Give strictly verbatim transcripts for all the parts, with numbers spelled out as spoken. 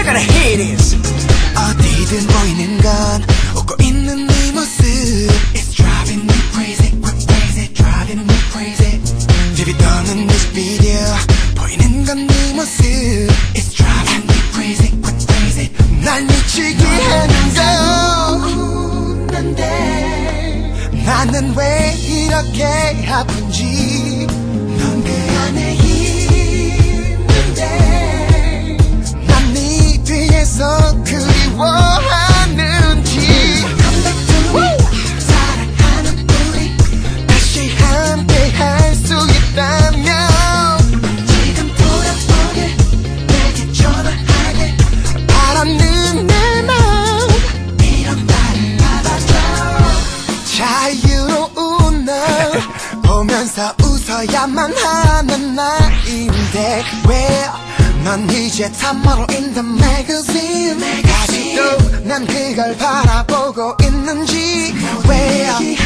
gotta hear this. 어디든 보이는 건 웃고 있는 네 모습. It's driving me crazy, crazy, driving me crazy. 티비 떠는 뮤직비디오 보이는 건 네 모습. It's driving me crazy, crazy. 날 미치게 하는 건 난데 나는 왜 이렇게 아픈지. 넌 그 안에 있는데 난 네 뒤에서 그리워하는지. Come back to me. 사랑하는 우리 다시 함께 할 수 있다면 지금 돌아오게 내게 전화하게. 바라는 내 마음 이런 말을 받아줘. 자유로운 널 보면서 웃어야만 하는 나인데 왜 넌 이제 tomorrow in the magazine. 아직도 난 그걸 바라보고 있는지. 왜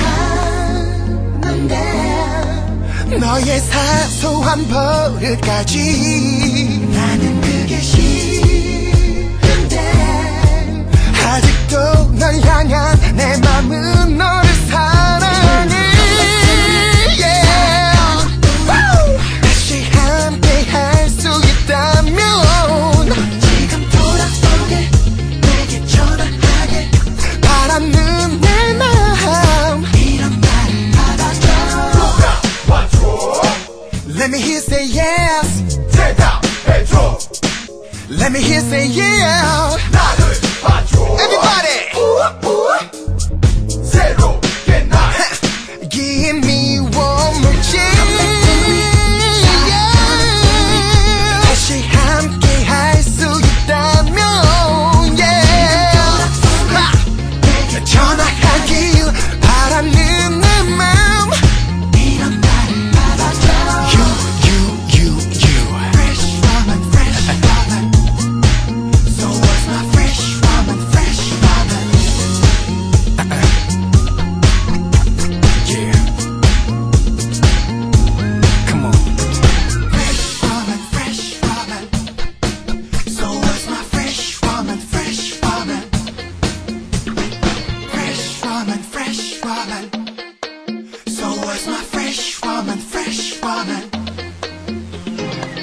얘기하는데 너의 사소한 버릇까지. 나는 그게 싫은데 아직도 널 향한 내 맘은 너를 사랑해. Let me hear say yes. 대답해줘. Let me hear say yeah.